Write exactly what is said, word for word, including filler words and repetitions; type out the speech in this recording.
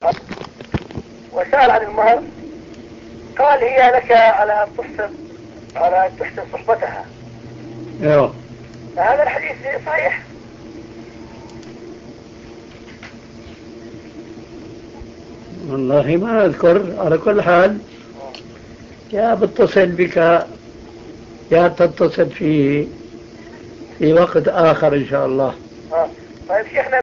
وسأل عن المهر، قال هي لك على أن تحسن على أن تحسن صحبتها. ايوه فهذا الحديث صحيح. والله ما أذكر. على كل حال يا بتصل بك يا تتصل في في وقت آخر إن شاء الله. آه. طيب شيخنا